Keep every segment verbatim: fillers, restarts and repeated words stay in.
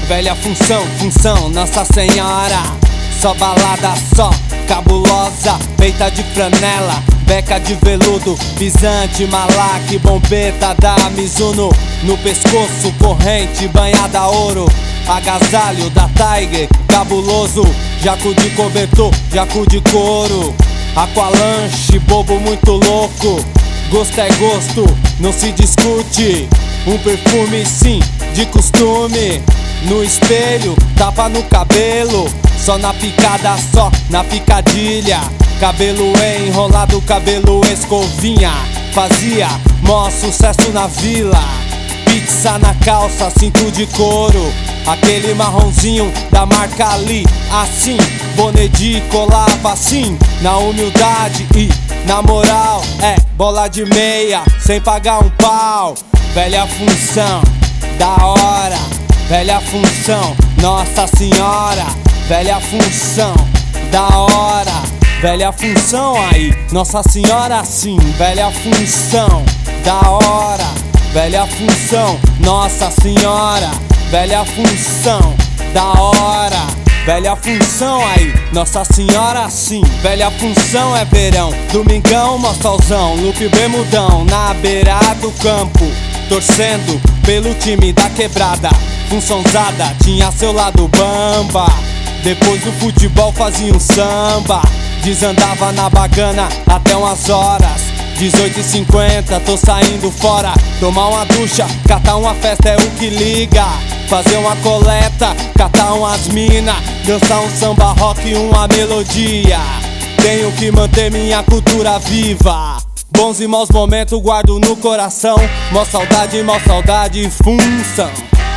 velha função, função, Nossa Senhora. Só balada, só cabulosa, peita de flanela, beca de veludo, pisante, malaque, bombeta da Mizuno. No pescoço, corrente, banhada a ouro, agasalho da Tiger, cabuloso, jaco de cobertor, jaco de couro, aqualanche, bobo muito louco. Gosto é gosto, não se discute. Um perfume sim, de costume. No espelho, tapa no cabelo, só na picada, só na picadilha. Cabelo enrolado, cabelo escovinha, fazia mó sucesso na vila. Pizza na calça, cinto de couro, aquele marronzinho da marca Ali. Assim, boné de colava assim, na humildade e na moral. É, bola de meia, sem pagar um pau. Velha função, da hora. Velha função, Nossa Senhora. Velha função, da hora. Velha função aí, Nossa Senhora sim. Velha função, da hora. Velha função, Nossa Senhora. Velha função, da hora. Velha função aí, Nossa Senhora sim. Velha função é verão, domingão, mó solzão, loop bermudão, na beira do campo, torcendo pelo time da quebrada. Funçãozada tinha seu lado bamba, depois do futebol fazia um samba. Desandava na bagana até umas horas. Dezoito e cinquenta, tô saindo fora. Tomar uma ducha, catar uma festa é o que liga. Fazer uma coleta, catar umas mina, dançar um samba rock e uma melodia. Tenho que manter minha cultura viva. Bons e maus momentos guardo no coração. Mó saudade, mó saudade, função.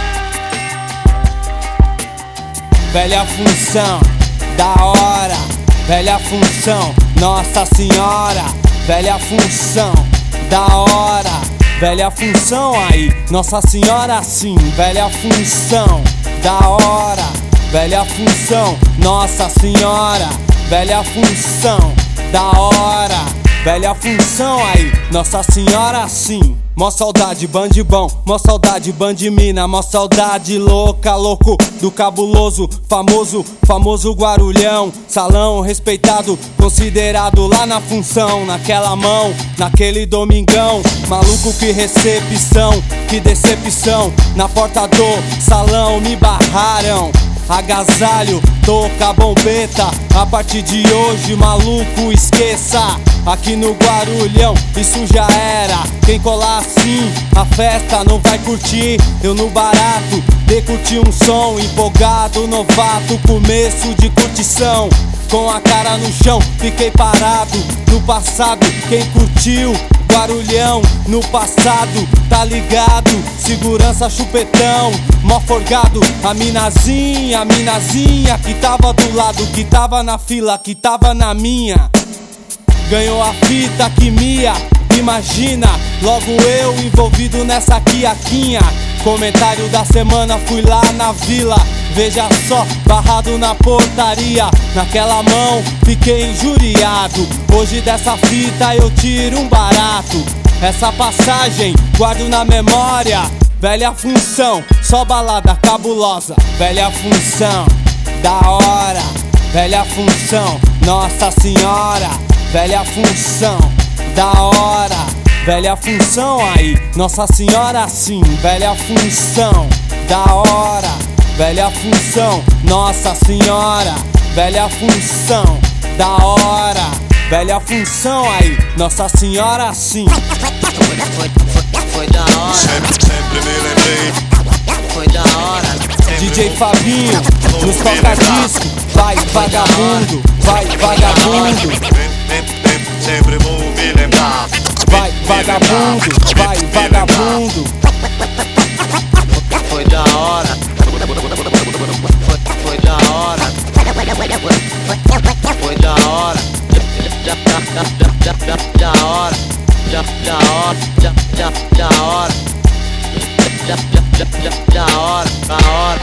Velha função, da hora. Velha função, Nossa Senhora. Velha função, da hora. Velha função aí, Nossa Senhora sim. Velha função, da hora. Velha função, Nossa Senhora. Velha função, da hora. Velha função aí, Nossa Senhora sim. Mó saudade, bandibão, mó saudade, bandimina, mó saudade louca, louco do cabuloso, famoso, famoso Guarulhão. Salão respeitado, considerado lá na função, naquela mão, naquele domingão. Maluco, que recepção, que decepção, na porta do salão me barraram. Agasalho, toca, bombeta, a partir de hoje, maluco, esqueça. Aqui no Guarulhão, isso já era. Quem colar assim, a festa não vai curtir. Eu no barato, de curtir um som, empolgado, novato, começo de curtição. Com a cara no chão, fiquei parado. No passado, quem curtiu Guarulhão, no passado, tá ligado? Segurança, chupetão, mó forgado. A minazinha, a minazinha que tava do lado, que tava na fila, que tava na minha, ganhou a fita que mia, imagina. Logo eu envolvido nessa quiaquinha. Comentário da semana, fui lá na vila. Veja só, barrado na portaria. Naquela mão, fiquei injuriado. Hoje dessa fita eu tiro um barato. Essa passagem, guardo na memória. Velha função, só balada cabulosa. Velha função, da hora. Velha função, Nossa Senhora. Velha função, da hora. Velha função aí, Nossa Senhora sim. Velha função, da hora. Velha função, Nossa Senhora. Velha função, da hora. Velha função aí, Nossa Senhora sim. Foi, foi, foi, foi da hora. Sempre, sempre me lembrei. Foi da hora. D J Fabinho, nos toca-disco. Vai vagabundo, vai vagabundo. Sempre vou me lembrar. Vai vagabundo, vai vagabundo. Foi da hora. Foi, foi da hora. Foi da hora. Da, da, da, da, da, da hora. Da, da hora. Da, da, da hora. Da, da, da, da, da hora. Da hora.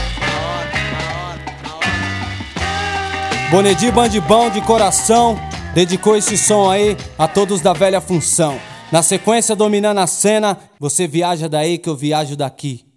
Bonedi Bandibão de coração dedicou esse som aí a todos da velha função. Na sequência, dominando a cena, você viaja daí que eu viajo daqui.